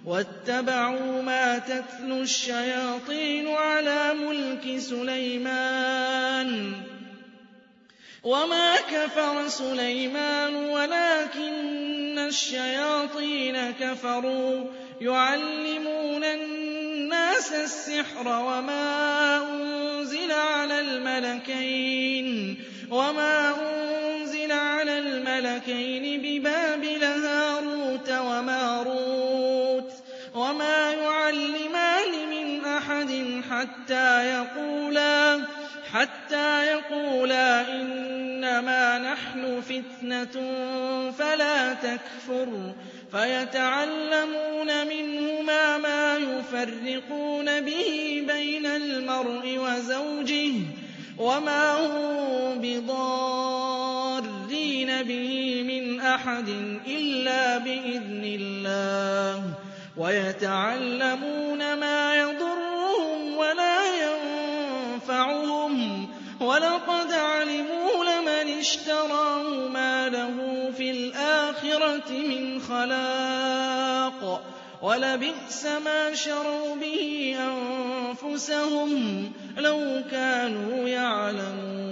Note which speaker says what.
Speaker 1: وَاتَّبَعُوا مَا تَتْلُو الشَّيَاطِينُ عَلَىٰ مُلْكِ سُلَيْمَانَ وَمَا كَفَرَ سُلَيْمَانُ وَلَٰكِنَّ الشَّيَاطِينَ كَفَرُوا يُعَلِّمُونَ النَّاسَ السِّحْرَ وَمَا أُنزِلَ عَلَى الْمَلَكَيْنِ بِبَابِلَ هَارُوتَ وَمَارُوتَ وَمَا يُعَلِّمَانِ مِنْ أَحَدٍ حَتَّىٰ يَقُولَا إِنَّمَا نَحْنُ فِتْنَةٌ فَلَا تَكْفُرْ فَيَتَعَلَّمُونَ مِنْهُمَا مَا يُفَرِّقُونَ بِهِ بَيْنَ الْمَرْءِ وَزَوْجِهِ وَمَا هُم بِضَارِّينَ بِهِ مِنْ أَحَدٍ إِلَّا بِإِذْنِ اللَّهِ وَيَتَعَلَّمُونَ مَا يَضُرُّهُمْ وَلَا يَنفَعُهُمْ وَلَقَدْ عَلِمُوا لَمَنِ اشْتَرَاهُ مَا لَهُ فِي الْآخِرَةِ مِنْ خَلَاقٍ وَلَبِئْسَ مَا شَرَوْا بِهِ أَنفُسَهُمْ لَوْ كَانُوا يَعْلَمُونَ